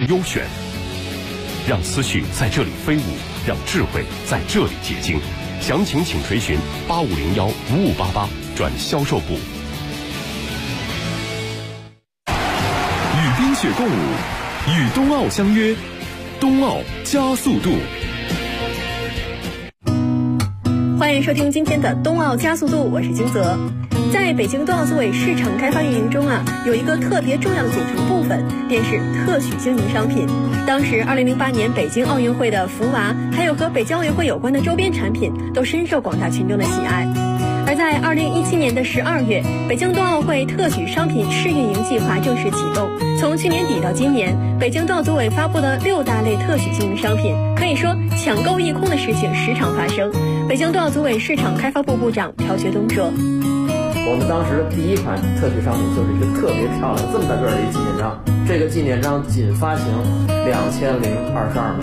优选，让思绪在这里飞舞，让智慧在这里结晶。详情请垂询8501-5588转销售部。 与冰雪共舞，与冬奥相约，冬奥加速度。 欢迎收听今天的冬奥加速度，我是金泽。在北京冬奥组委市场开发运营中有一个特别重要的组成部分，便是特许经营商品。当时2008年北京奥运会的福娃，还有和北京奥运会有关的周边产品，都深受广大群众的喜爱。而在2017年的12月，北京冬奥会特许商品试运营计划正式启动。从去年底到今年，北京冬奥组委发布的6大类特许经营商品，可以说抢购一空的事情时常发生。北京冬奥组委市场开发部部长朴学东说：“ 我们当时第一款特许商品就是一个特别漂亮、这么大个的一个纪念章，这个纪念章仅发行2022枚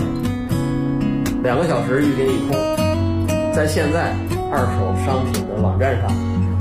，2个小时预定一空，在现在二手商品的网站上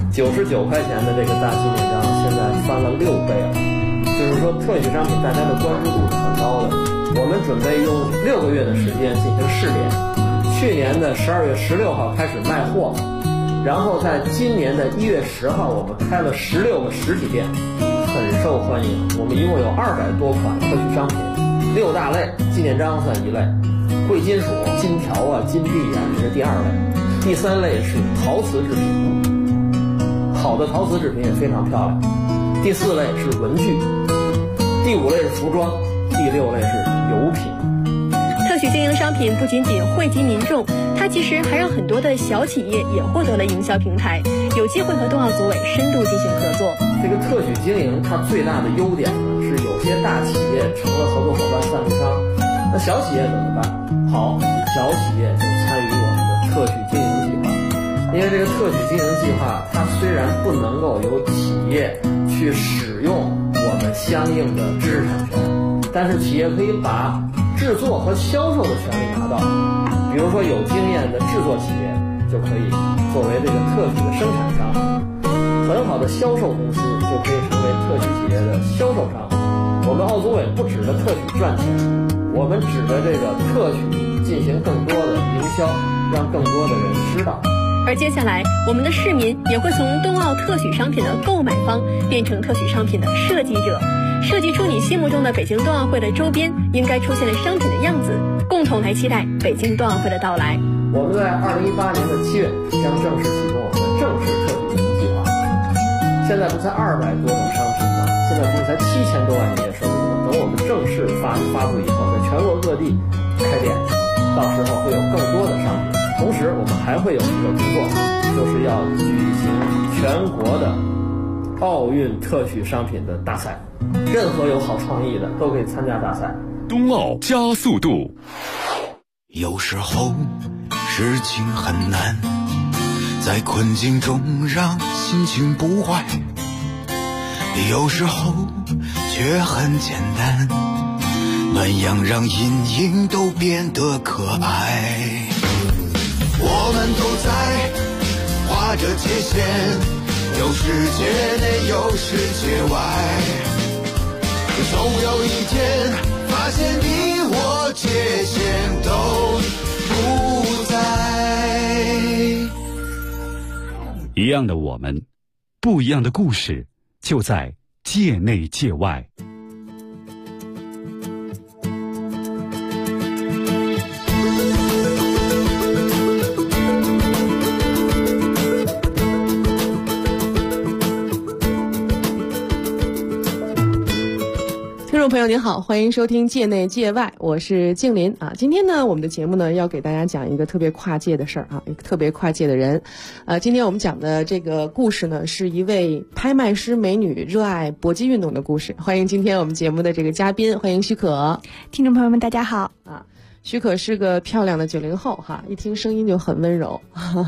，99块钱的这个大纪念章现在翻了6倍了。就是说，特许商品大家的关注度是很高的。我们准备用6个月的时间进行试点，去年的12月16号开始卖货，然后在今年的1月10号，我们开了16个实体店，很受欢迎。我们一共有200多款特许商品，6大类，纪念章算一类，贵金属、金条金币这是第2类。第3类是陶瓷制品，好的陶瓷制品也非常漂亮。第4类是文具，第5类是服装，第6类是油品。 特许经营商品不仅仅惠及民众，它其实还让很多的小企业也获得了营销平台，有机会和冬奥组委深度进行合作。 这个特许经营它最大的优点呢，是有些大企业成了合作伙伴、赞助商，那小企业怎么办？好，小企业就参与我们的特许经营计划。因为这个特许经营计划，它虽然不能够由企业去使用我们相应的知识产权，但是企业可以把制作和销售的权利拿到。比如说有经验的制作企业就可以作为这个特许的生产商，很好的销售公司就可以成为特许企业的销售商。我们奥组委不指着特许赚钱，我们指着这个特许进行更多的营销，让更多的人知道。 而接下来，我们的市民也会从冬奥特许商品的购买方变成特许商品的设计者，设计出你心目中的北京冬奥会的周边应该出现的商品的样子，共同来期待北京冬奥会的到来。 我们在2018年的7月将正式启动我们的正式特许经营计划。现在不才200多种商品吗？现在不是才7000多万营业收入吗？等我们正式发布以后，在全国各地开店，到时候会有更多的商品。同时我们还会有一个工作，就是要举行全国的奥运特许商品的大赛，任何有好创意的都可以参加大赛。 冬奥加速度。 有时候事情很难，在困境中让心情不坏，有时候却很简单，暖阳让阴影都变得可爱。我们都在画着界限，有世界内有世界外，总有一天发现你我界限都不在。 一样的我们，不一样的故事，就在界内界外。 听众朋友您好，欢迎收听界内界外，我是静林啊。今天呢，我们的节目呢要给大家讲一个特别跨界的事儿啊，一个特别跨界的人。今天我们讲的这个故事呢，是一位拍卖师美女热爱搏击运动的故事。欢迎今天我们节目的这个嘉宾，欢迎许可。 听众朋友们，大家好啊。许可是个漂亮的90后哈，一听声音就很温柔。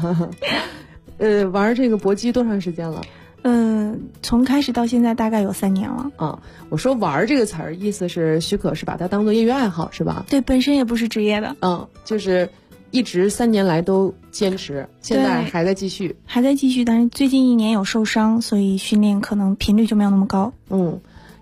玩这个搏击多长时间了？ 从开始到现在大概有3年了。 啊，我说玩这个词儿，意思是许可是把它当做业余爱好是吧？ 对，本身也不是职业的。 就是一直3年来都坚持，现在还在继续。 还在继续，但是最近1年有受伤，所以训练可能频率就没有那么高。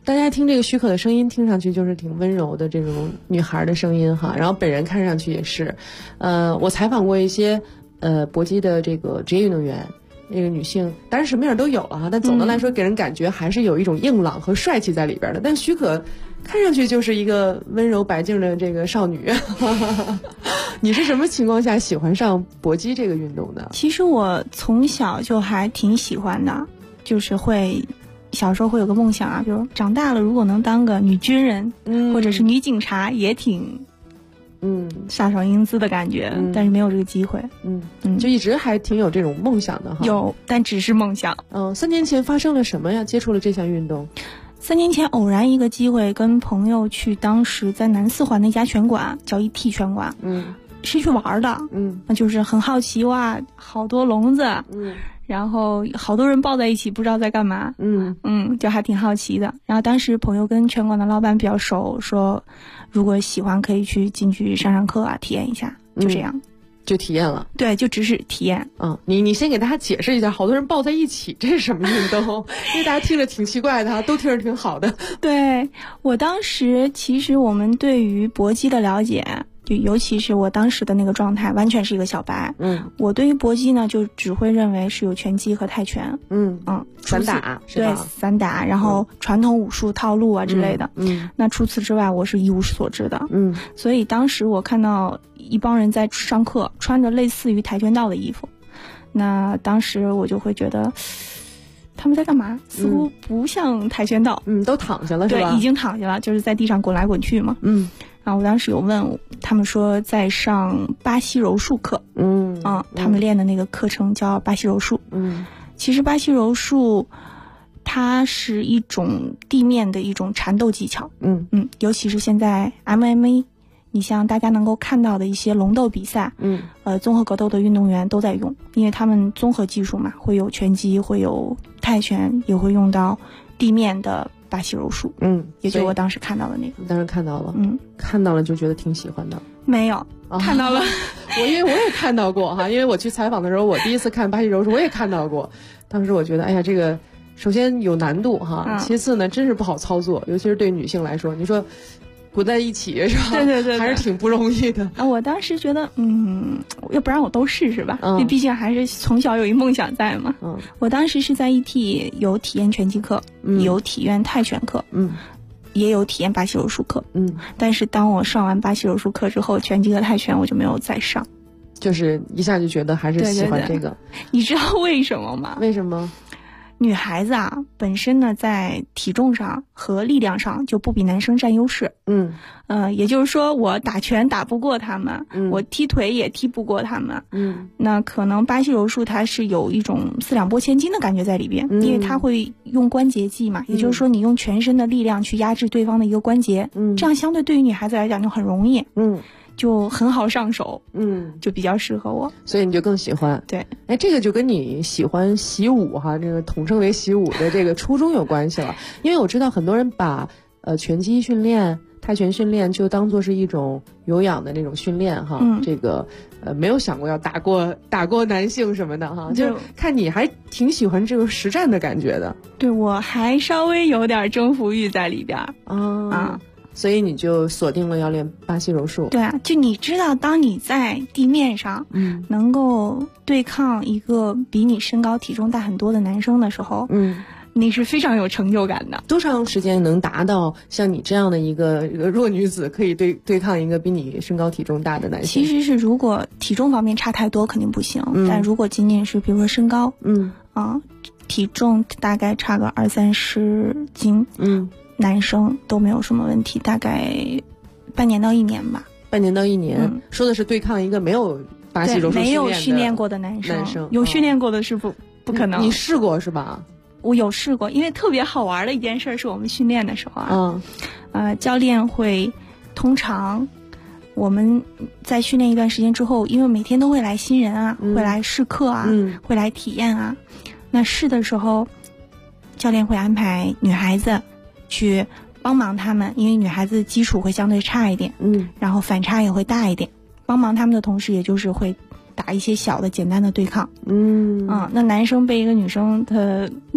大家听这个许可的声音，听上去就是挺温柔的这种女孩的声音哈，然后本人看上去也是，我采访过一些搏击的这个职业运动员，那个女性当然什么样都有了哈，但总的来说给人感觉还是有一种硬朗和帅气在里边的。但许可看上去就是一个温柔白净的这个少女。你是什么情况下喜欢上搏击这个运动的？ 其实我从小就还挺喜欢的，就是小时候会有个梦想啊，比如长大了如果能当个女军人，或者是女警察，也挺飒爽英姿的感觉，但是没有这个机会。 就一直还挺有这种梦想的哈。 有，但只是梦想。 3年前发生了什么呀？接触了这项运动 ？3年前偶然一个机会，跟朋友去当时在南四环的一家拳馆，叫1T 拳馆。是去玩的。那就是很好奇，哇，好多笼子。然后好多人抱在一起，不知道在干嘛。就还挺好奇的。然后当时朋友跟拳馆的老板比较熟，说如果喜欢可以去进去上课啊，体验一下。就这样。 就体验了。 对，就只是体验。 你先给大家解释一下，好多人抱在一起，这是什么运动？因为大家听着挺奇怪的，都听着挺好的。 对，我当时其实我们对于搏击的了解，就尤其是我当时的那个状态，完全是一个小白。我对于搏击呢，就只会认为是有拳击和泰拳。 散打是吧？ 对，散打，然后传统武术套路啊之类的。那除此之外，我是一无所知的。所以当时我看到一帮人在上课，穿着类似于跆拳道的衣服，那当时我就会觉得他们在干嘛？似乎不像跆拳道。 都躺下了是吧？ 对，已经躺下了，就是在地上滚来滚去嘛。然后我当时有问他们说在上巴西柔术课。他们练的那个课程叫巴西柔术。其实巴西柔术它是一种地面的一种缠斗技巧。尤其是现在 MMA， 你像大家能够看到的一些龙斗比赛，综合格斗的运动员都在用，因为他们综合技术嘛，会有拳击，会有泰拳，也会用到地面的巴西柔术。也就是我当时看到的那个。 当时看到了。看到了就觉得挺喜欢的。 没有。看到了。 因为我也看到过哈，因为我去采访的时候，我第一次看巴西柔术，我也看到过。当时我觉得，哎呀，这个首先有难度哈，其次呢，真是不好操作，尤其是对女性来说，你说滚在一起是吧？对，还是挺不容易的。 我当时觉得，要不然我都试试吧，因为毕竟还是从小有一梦想在嘛。我当时是在1T有体验拳击课，有体验泰拳课，也有体验巴西柔术课。但是当我上完巴西柔术课之后，拳击和泰拳我就没有再上， 就是一下就觉得还是喜欢这个。 对。你知道为什么吗？ 为什么？ 女孩子啊，本身呢在体重上和力量上就不比男生占优势。也就是说我打拳打不过他们，我踢腿也踢不过他们。那可能巴西柔术它是有一种四两拨千斤的感觉在里边，因为它会用关节技嘛，也就是说你用全身的力量去压制对方的一个关节，这样相对对于女孩子来讲就很容易。就很好上手。就比较适合我， 所以你就更喜欢。 对。 这个就跟你喜欢习武哈，这个统称为习武的这个初衷有关系了。因为我知道很多人把拳击训练、泰拳训练就当做是一种有氧的那种训练哈。这个没有想过要打过男性什么的哈。就看你还挺喜欢这个实战的感觉的。 对，我还稍微有点征服欲在里边。 所以你就锁定了要练巴西柔术。 对啊，就你知道，当你在地面上，能够对抗一个比你身高体重大很多的男生的时候，你是非常有成就感的。 多长时间能达到像你这样的一个弱女子可以对抗一个比你身高体重大的男性？ 其实是如果体重方面差太多肯定不行，但如果仅仅是比如说身高，体重大概差个20-30斤，男生都没有什么问题，大概半年到1年吧。 半年到1年，说的是对抗一个没有巴西柔术没有训练过的男生，有训练过的是不可能。 你试过是吧？ 我有试过，因为特别好玩的一件事是我们训练的时候教练会通常我们在训练一段时间之后，因为每天都会来新人啊，会来试课啊，会来体验啊。那试的时候，教练会安排女孩子去帮忙他们，因为女孩子基础会相对差一点，然后反差也会大一点。帮忙他们的同时，也就是会打一些小的简单的对抗。那男生被一个女生他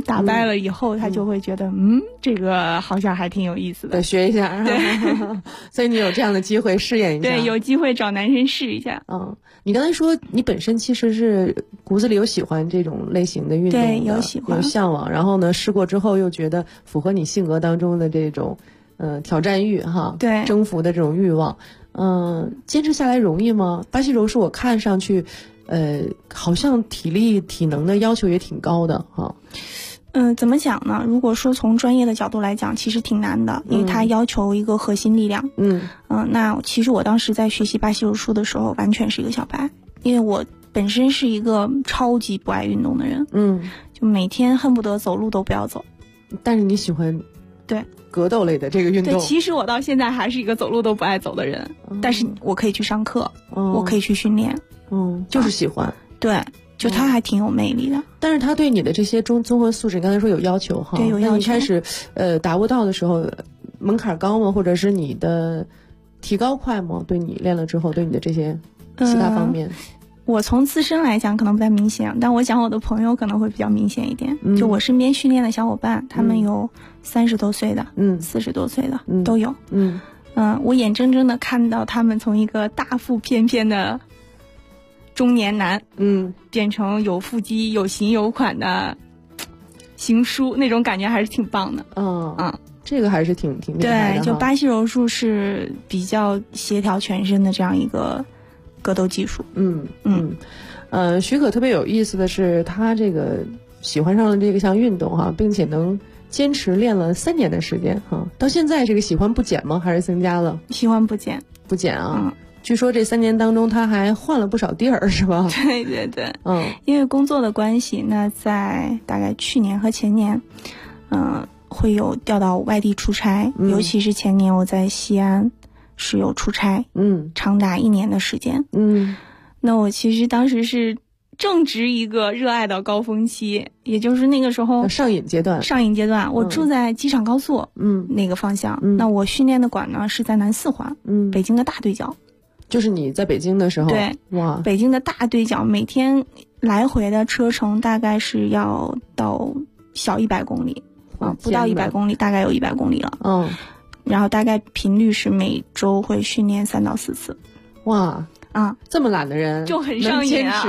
打败了以后，他就会觉得这个好像还挺有意思的， 得学一下。 对， 所以你有这样的机会试验一下。 对，有机会找男生试一下。 你刚才说你本身其实是骨子里有喜欢这种类型的运动的， 对，有喜欢， 有向往，然后呢试过之后又觉得符合你性格当中的这种挑战欲哈， 对， 征服的这种欲望。坚持下来容易吗？巴西柔术我看上去好像体力体能的要求也挺高的哈。 怎么讲呢？如果说从专业的角度来讲，其实挺难的，因为它要求一个核心力量。那其实我当时在学习巴西柔术的时候，完全是一个小白，因为我本身是一个超级不爱运动的人。就每天恨不得走路都不要走。 但是你喜欢对格斗类的这个运动？ 对，其实我到现在还是一个走路都不爱走的人，但是我可以去上课，我可以去训练。 就是喜欢。 对。就他还挺有魅力的， 但是他对你的这些综合素质，你刚才说有要求哈？ 对，有要求。 那你开始达不到的时候，门槛高吗？或者是你的提高快吗？对你练了之后，对你的这些其他方面， 我从自身来讲可能不太明显，但我讲我的朋友可能会比较明显一点。就我身边训练的小伙伴，他们有30多岁的，40多岁的都有。我眼睁睁的看到他们从一个大腹便便的中年男，变成有腹肌、有型有款的行书，那种感觉还是挺棒的。 这个还是挺厉害的。 对，就巴西柔术是比较协调全身的这样一个格斗技术。 许可特别有意思的是，他这个喜欢上了这个项运动哈，并且能坚持练了3年的时间哈，到现在这个喜欢不减吗？还是增加了？ 喜欢不减， 不减啊。据说这3年当中他还换了不少地儿，是吧？ 对对对，因为工作的关系，那在大概去年和前年，会有调到外地出差，尤其是前年我在西安是有出差，长达1年的时间，那我其实当时是正值一个热爱的高峰期，也就是那个时候上瘾阶段， 我住在机场高速，那个方向，那我训练的馆呢是在南4环，北京的大对角。 就是你在北京的时候， 对，哇，北京的大对角每天来回的车程大概是要到小100公里，不到100公里，大概有100公里了。然后大概频率是每周会训练3到4次。 哇，这么懒的人就很上瘾啊！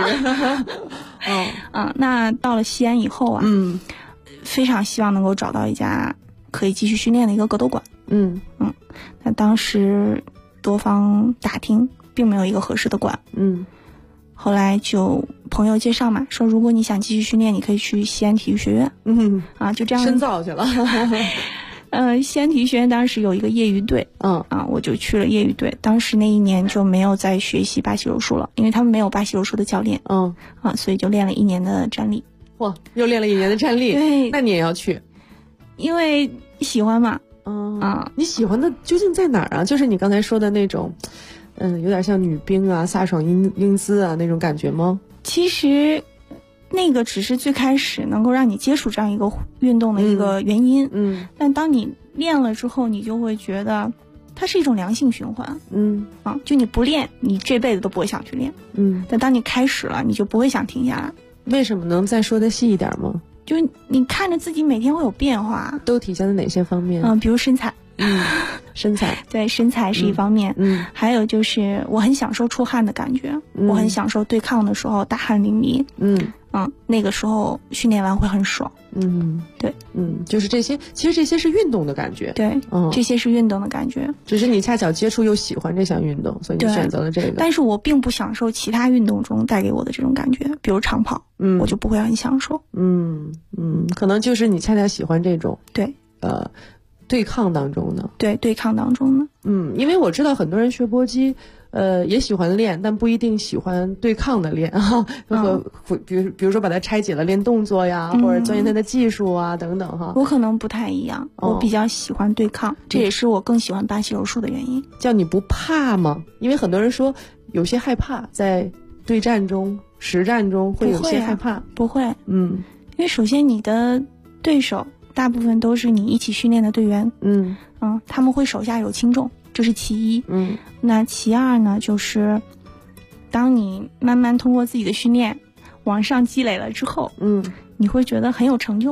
那到了西安以后啊，非常希望能够找到一家可以继续训练的一个格斗馆。那当时多方打听，并没有一个合适的馆。后来就朋友介绍嘛，说如果你想继续训练，你可以去西安体育学院。就这样深造去了。 西安体育学院当时有一个业余队，我就去了业余队。当时那1年就没有再学习巴西柔术了，因为他们没有巴西柔术的教练。所以就练了1年的站立。 哇，又练了1年的站立。 对， 那你也要去， 因为喜欢嘛。 你喜欢的究竟在哪儿啊？就是你刚才说的那种，有点像女兵啊、飒爽英姿啊那种感觉吗？ 其实那个只是最开始能够让你接触这样一个运动的一个原因。但当你练了之后，你就会觉得它是一种良性循环。就你不练，你这辈子都不会想去练。但当你开始了，你就不会想停下来。 为什么能再说的细一点吗？ 就你看着自己每天会有变化， 都体现在哪些方面？ 比如身材。 身材， 对，身材是一方面。还有就是我很享受出汗的感觉，我很享受对抗的时候大汗淋漓。那个时候训练完会很爽。对， 就是这些，其实这些是运动的感觉。 对，这些是运动的感觉。 只是你恰巧接触又喜欢这项运动，所以你选择了这个。 但是我并不享受其他运动中带给我的这种感觉，比如长跑，我就不会很享受。 可能就是你恰恰喜欢这种。 对， 对抗当中的。 对，对抗当中的。 因为我知道很多人学搏击，也喜欢练，但不一定喜欢对抗的练哈。比如说把它拆解了练动作呀，或者钻研它的技术啊等等哈。 我可能不太一样，我比较喜欢对抗，这也是我更喜欢巴西柔术的原因。 叫你不怕吗？因为很多人说有些害怕，在对战中、实战中会有些害怕。 不会。因为首先你的对手大部分都是你一起训练的队员。他们会手下有轻重，这是其一。那其二呢，就是当你慢慢通过自己的训练往上积累了之后，你会觉得很有成就感。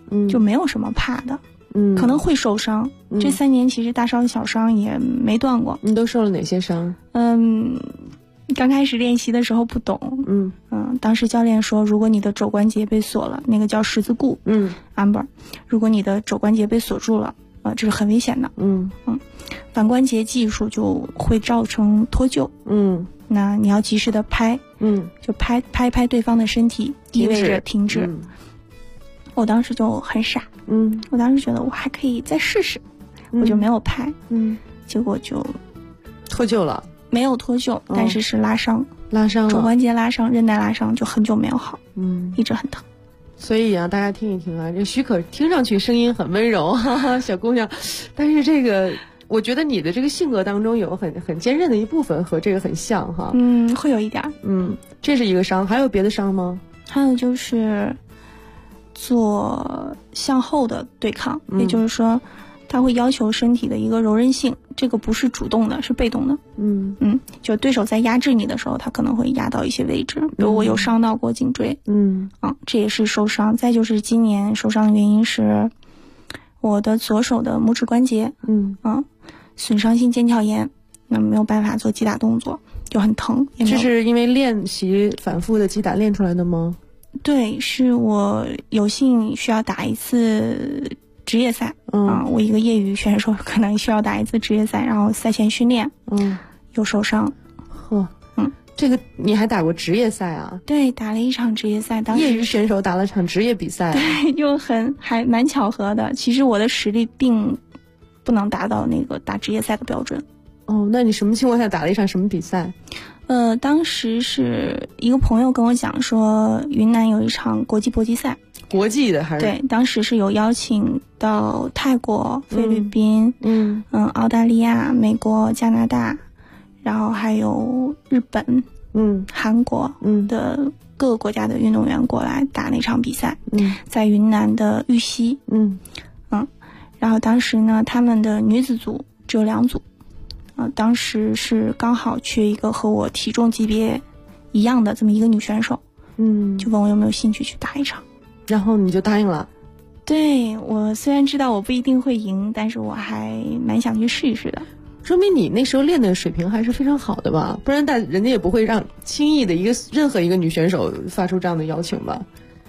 就没有什么怕的。可能会受伤。这3年其实大伤小伤也没断过。 你都受了哪些伤？ 刚开始练习的时候不懂。当时教练说，如果你的肘关节被锁了，那个叫十字固。Amber， 如果你的肘关节被锁住了，这是很危险的。反关节技术就会造成脱臼。那你要及时的拍。就拍对方的身体，意味着停止。我当时就很傻。我当时觉得我还可以再试试，我就没有拍。结果就脱臼了。没有脱臼，但是是拉伤了，肘关节拉伤，韧带拉伤，就很久没有好。一直很疼。 所以啊，大家听一听啊，这许可听上去声音很温柔，哈哈，小姑娘，但是这个我觉得你的这个性格当中有很坚韧的一部分，和这个很像哈。 会有一点。 这是一个伤，还有别的伤吗？ 还有就是做向后的对抗，也就是说它会要求身体的一个柔韧性，这个不是主动的，是被动的。就对手在压制你的时候，他可能会压到一些位置，比如我有伤到过颈椎。这也是受伤。再就是今年受伤的原因是我的左手的拇指关节损伤性腱鞘炎，那没有办法做击打动作，就很疼。 这是因为练习反复的击打练出来的吗？ 对，是我有幸需要打一次职业赛。我一个业余选手可能需要打一次职业赛，然后赛前训练有受伤。 这个你还打过职业赛啊？ 对，打了一场职业赛。当时业余选手打了场职业比赛。 对，就还蛮巧合的。其实我的实力并不能达到那个打职业赛的标准。 那你什么情况下打了一场什么比赛？ 当时是一个朋友跟我讲说，云南有一场国际搏击赛。 国际的还是？ 对，当时是有邀请到泰国、菲律宾、澳大利亚、美国、加拿大，然后还有日本、韩国的各个国家的运动员过来打那场比赛。在云南的玉溪。然后当时呢，他们的女子组只有2组。当时是刚好缺一个和我体重级别一样的这么一个女选手。就问我有没有兴趣去打一场。 然后你就答应了？ 对，我虽然知道我不一定会赢，但是我还蛮想去试一试的。 说明你那时候练的水平还是非常好的吧？不然人家也不会让轻易的任何一个女选手发出这样的邀请吧？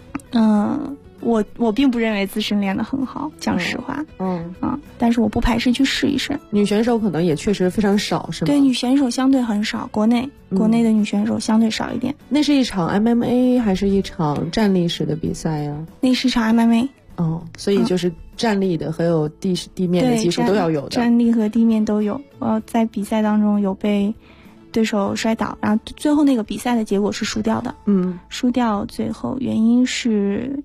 我并不认为自身练得很好，讲实话。但是我不排斥去试一试。 女选手可能也确实非常少，是吗？ 对，女选手相对很少，国内的女选手相对少一点。 那是一场 MMA 还是一场站立式的比赛呀？ 那是一场 MMA。 所以就是站立的还有地面的技术都要有的。 站立和地面都有。在比赛当中有被对手摔倒，然后最后那个比赛的结果是输掉的。输掉最后原因是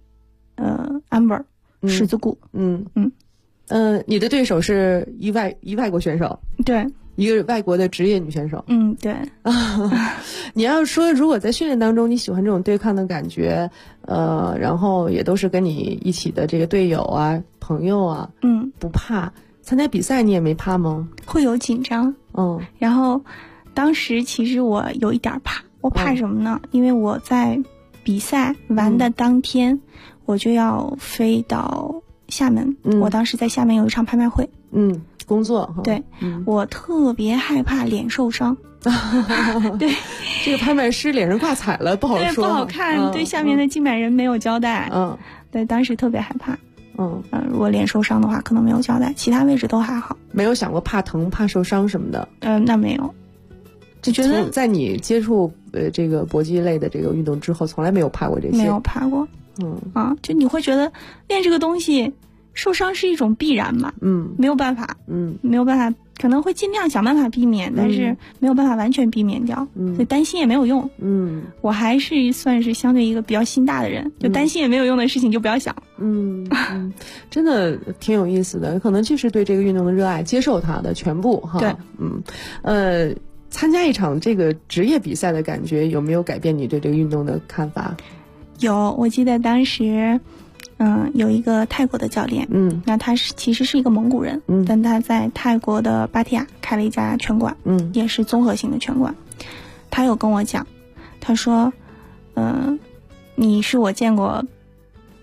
Amber 十字固。 你的对手是一外国选手？ 对， 一个外国的职业女选手。 对。 你要说如果在训练当中你喜欢这种对抗的感觉，然后也都是跟你一起的这个队友啊、朋友啊，不怕参加比赛，你也没怕吗？ 会有紧张。然后当时其实我有一点怕，我怕什么呢？因为我在比赛完的当天，我就要飞到厦门。我当时在厦门有一场拍卖会。 工作。 对。我特别害怕脸受伤。对， 这个拍卖师脸上挂彩了，不好说， 对，不好看。对，下面的竞买人没有交代。对，当时特别害怕。如果脸受伤的话，可能没有交代，其他位置都还好。 没有想过怕疼、怕受伤什么的？ 那没有。就觉得在你接触这个搏击类的这个运动之后，从来没有怕过这些。 没有怕过。就你会觉得练这个东西受伤是一种必然嘛？没有办法。没有办法，可能会尽量想办法避免，但是没有办法完全避免掉。所以担心也没有用。我还是算是相对一个比较心大的人，就担心也没有用的事情就不要想。 真的挺有意思的，可能就是对这个运动的热爱，接受它的全部哈。 对。 参加一场这个职业比赛的感觉有没有改变你对这个运动的看法？ 有，我记得当时有一个泰国的教练。那他其实是一个蒙古人。但他在泰国的芭提雅开了一家拳馆。也是综合性的拳馆。他有跟我讲，他说你是我见过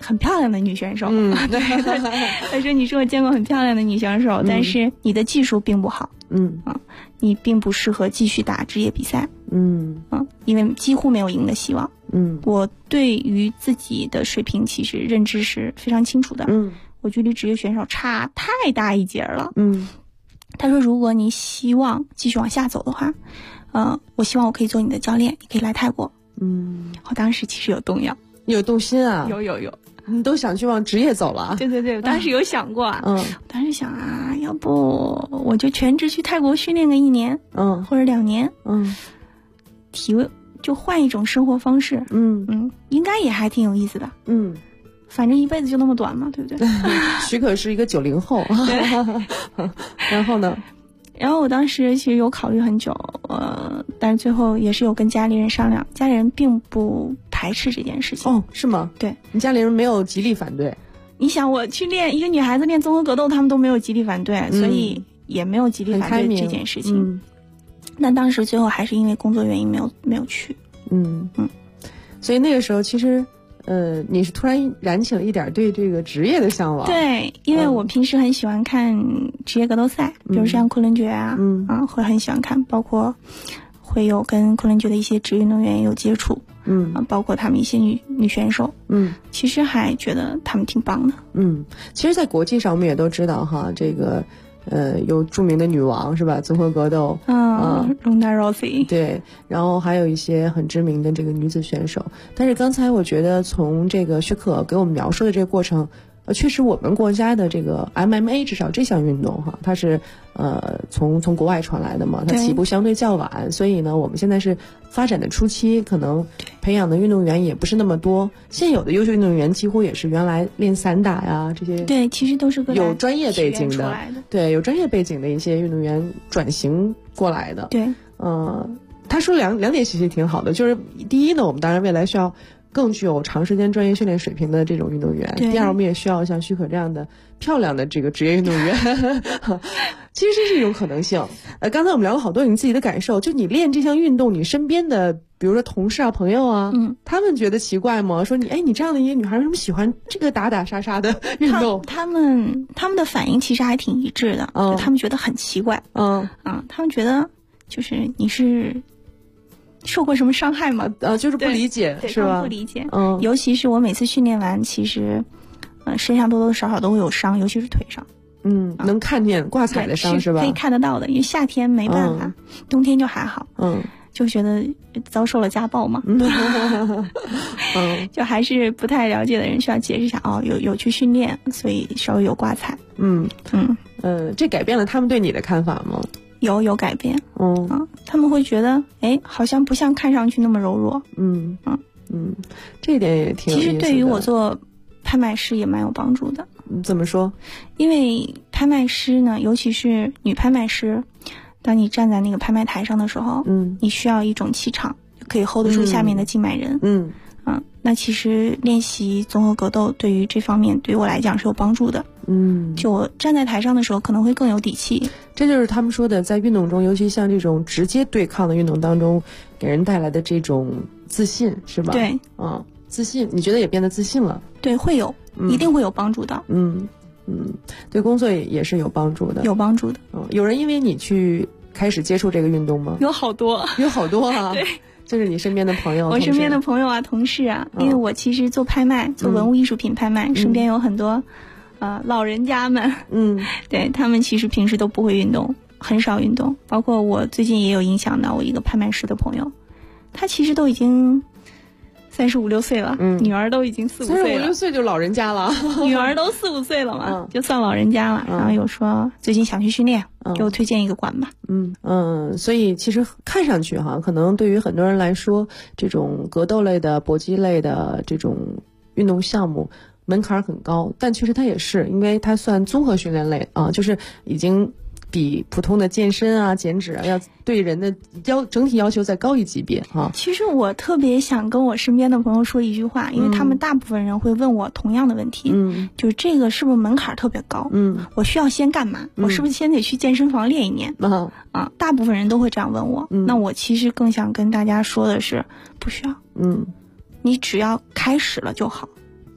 很漂亮的女选手。对，他说你是我见过很漂亮的女选手，但是你的技术并不好。你并不适合继续打职业比赛。因为几乎没有赢的希望。我对于自己的水平其实认知是非常清楚的。我距离职业选手差太大一截了。他说如果你希望继续往下走的话，我希望我可以做你的教练，你可以来泰国。我当时其实有动摇， 你有动心啊？ 有， 你都想去往职业走了？ 对，我当时有想过。我当时想啊，要不我就全职去泰国训练个1年，或者2年，就换一种生活方式。应该也还挺有意思的。反正一辈子就那么短嘛，对不对？ 许可是一个90后。然后呢？ 然后我当时其实有考虑很久，但是最后也是有跟家里人商量，家里人并不排斥这件事情。 哦，是吗？ 对， 你家里人没有极力反对。 你想我去练一个女孩子练综合格斗，他们都没有极力反对，所以也没有极力反对这件事情。但当时最后还是因为工作原因没有去。 所以那个时候其实你是突然燃起了一点对这个职业的向往。 对，因为我平时很喜欢看职业格斗赛，比如像昆仑决啊，会很喜欢看，包括会有跟昆仑决的一些职业运动员有接触，包括他们一些女选手，其实还觉得他们挺棒的。 其实在国际上我们也都知道哈，这个有著名的女王是吧？综合格斗 Ronda Rousey。 对，然后还有一些很知名的这个女子选手。但是刚才我觉得从这个许可给我们描述的这个过程，确实我们国家的这个 MMA 至少这项运动哈，它是从国外传来的嘛，它起步相对较晚，所以呢我们现在是发展的初期，可能培养的运动员也不是那么多。现有的优秀运动员几乎也是原来练散打呀这些， 对，其实都是有专业背景的，对，有专业背景的一些运动员转型过来的。 对， 他说两点其实挺好的，就是第一呢，我们当然未来需要更具有长时间专业训练水平的这种运动员。第二，我们也需要像许可这样的漂亮的这个职业运动员。其实这是一种可能性。刚才我们聊了好多你自己的感受，就你练这项运动，你身边的比如说同事啊、朋友啊，他们觉得奇怪吗？说你这样的一个女孩为什么喜欢这个打打杀杀的运动？ 他们的反应其实还挺一致的，就他们觉得很奇怪。他们觉得就是你是受过什么伤害吗？ 就是不理解，是吧？ 不理解。尤其是我每次训练完，其实身上多多少少都会有伤，尤其是腿上。 能看见挂彩的伤是吧？ 可以看得到的，因为夏天没办法，冬天就还好。就觉得遭受了家暴嘛。就还是不太了解的人需要解释一下有去训练，所以稍微有挂彩。 这改变了他们对你的看法吗？ 有改变。他们会觉得好像不像看上去那么柔弱。 这一点也挺有意思的。 其实对于我做拍卖师也蛮有帮助的。 怎么说？ 因为拍卖师呢，尤其是女拍卖师，当你站在那个拍卖台上的时候，你需要一种气场，可以 hold 得住下面的竞买人。那其实练习综合格斗对于这方面对于我来讲是有帮助的。就我站在台上的时候可能会更有底气。 这就是他们说的，在运动中，尤其像这种直接对抗的运动当中，给人带来的这种自信，是吧？ 对， 自信，你觉得也变得自信了？ 对，会有，一定会有帮助的。 对工作也是有帮助的。 有帮助的。 有人因为你去开始接触这个运动吗？ 有好多啊。 对。就是你身边的朋友， 我身边的朋友啊，同事啊，因为我其实做拍卖，做文物艺术品拍卖，身边有很多老人家们，对，他们其实平时都不会运动，很少运动。包括我最近也有影响到我一个拍卖师的朋友，他其实都已经35、6岁了，女儿都已经4、5岁了。 35、6岁就老人家了， 女儿都4、5岁了嘛，就算老人家了。然后有说最近想去训练，给我推荐一个馆吧。 所以其实看上去可能对于很多人来说，这种格斗类的、搏击类的这种运动项目门槛很高，但其实它也是，因为它算综合训练类就是已经比普通的健身啊、减脂啊要对人的整体要求再高一级别其实我特别想跟我身边的朋友说一句话，因为他们大部分人会问我同样的问题，就是这个是不是门槛特别高？我需要先干嘛？我是不是先得去健身房练1年？大部分人都会这样问我。那我其实更想跟大家说的是，不需要。你只要开始了就好。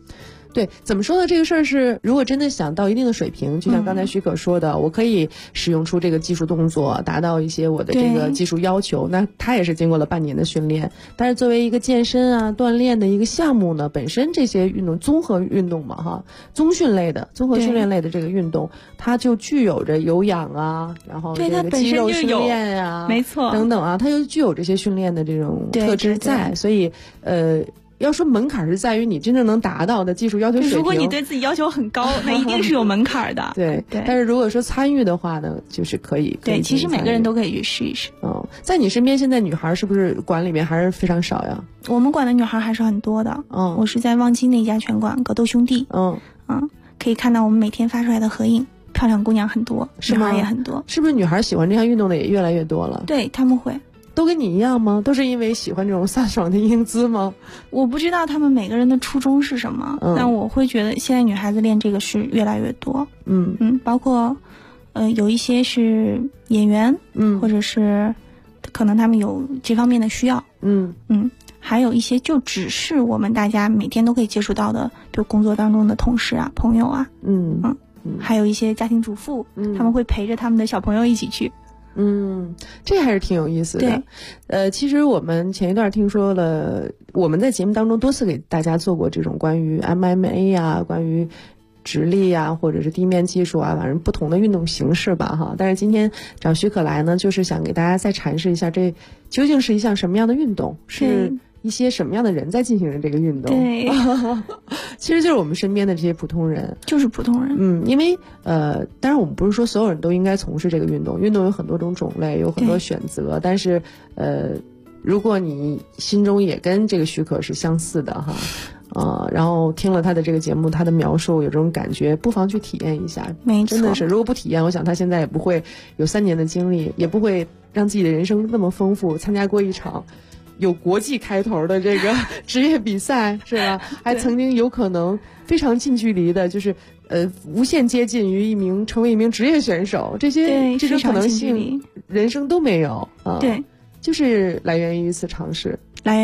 对，怎么说呢？这个事儿是，如果真的想到一定的水平，就像刚才许可说的，我可以使用出这个技术动作，达到一些我的这个技术要求。那它也是经过了半年的训练。但是作为一个健身啊、锻炼的一个项目呢，本身这些运动综合运动嘛，哈，综合训练类的这个运动，它就具有着有氧啊，然后这个肌肉训练啊， 没错， 等等啊，它就具有这些训练的这种特质在，所以要说门槛是在于你真正能达到的技术要求水平。 如果你对自己要求很高，那一定是有门槛的。 对。但是如果说参与的话呢，就是可以。 对，其实每个人都可以去试一试。 在你身边现在女孩是不是馆里面还是非常少呀？ 我们馆的女孩还是很多的。我是在望京那家拳馆格斗兄弟。可以看到我们每天发出来的合影，漂亮姑娘很多，女孩也很多。 是不是女孩喜欢这项运动的也越来越多了？ 对，他们会。 都跟你一样吗？都是因为喜欢这种飒爽的英姿吗？ 我不知道他们每个人的初衷是什么，但我会觉得现在女孩子练这个是越来越多。包括有一些是演员，或者是可能他们有这方面的需要。还有一些就只是我们大家每天都可以接触到的，比如工作当中的同事啊、朋友啊。还有一些家庭主妇，他们会陪着他们的小朋友一起去。 这还是挺有意思的。对，其实我们前一段听说了，我们在节目当中多次给大家做过这种关于 MMA 啊，关于直立啊，或者是地面技术啊，反正不同的运动形式吧，哈。但是今天找许可来呢，就是想给大家再阐释一下，这究竟是一项什么样的运动，是一些什么样的人在进行着这个运动。 对， 其实就是我们身边的这些普通人， 就是普通人。 因为当然我们不是说所有人都应该从事这个运动，运动有很多种种类，有很多选择，但是如果你心中也跟这个许可是相似的哈，然后听了他的这个节目，他的描述有这种感觉，不妨去体验一下。 没错， 真的是，如果不体验，我想他现在也不会有3年的经历，也不会让自己的人生那么丰富，参加过一场有国际开头的这个职业比赛，是吧？还曾经有可能非常近距离的，就是无限接近于成为一名职业选手，这种可能性人生都没有啊。 对， 就是来源于一次尝试。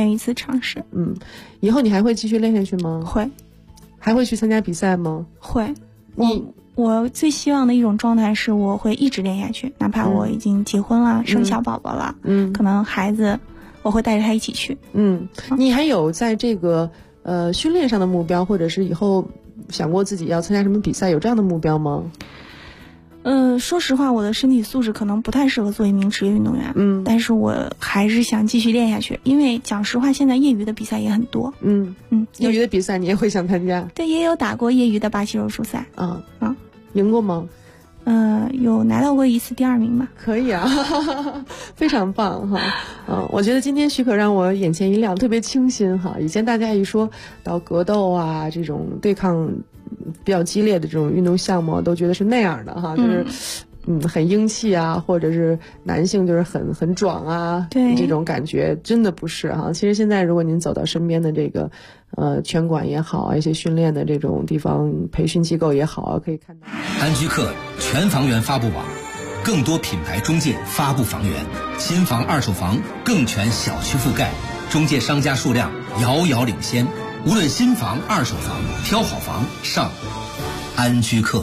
以后你还会继续练下去吗？ 会。 还会去参加比赛吗？ 会。我最希望的一种状态是我会一直练下去，哪怕我已经结婚了，生小宝宝了，可能孩子我会带着他一起去。 你还有在这个训练上的目标，或者是以后想过自己要参加什么比赛，有这样的目标吗？ 说实话，我的身体素质可能不太适合做一名职业运动员。但是我还是想继续练下去，因为讲实话，现在业余的比赛也很多。 业余的比赛你也会想参加？ 对，也有打过业余的巴西柔术赛。 赢过吗？ 有拿到过一次第2名吧。 可以啊，非常棒哈。我觉得今天许可让我眼前一亮，特别清新哈。以前大家一说到格斗啊这种对抗比较激烈的这种运动项目，都觉得是那样的哈，就是很英气啊，或者是男性就是很壮啊， 对， 这种感觉真的不是哈。其实现在如果您走到身边的这个拳馆也好啊，一些训练的这种地方培训机构也好啊，可以看到安居客全房源发布网，更多品牌中介发布房源，新房二手房更全小区覆盖，中介商家数量遥遥领先。无论新房二手房，挑好房上安居客。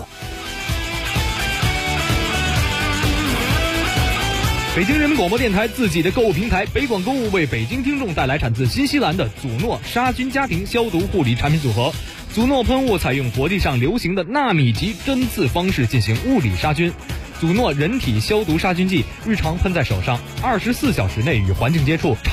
北京人民广播电台自己的购物平台北广购物为北京听众带来产自新西兰的祖诺杀菌家庭消毒护理产品组合。祖诺喷雾采用国际上流行的纳米级针刺方式进行物理杀菌。祖诺人体消毒杀菌剂日常喷在手上，24小时内与环境接触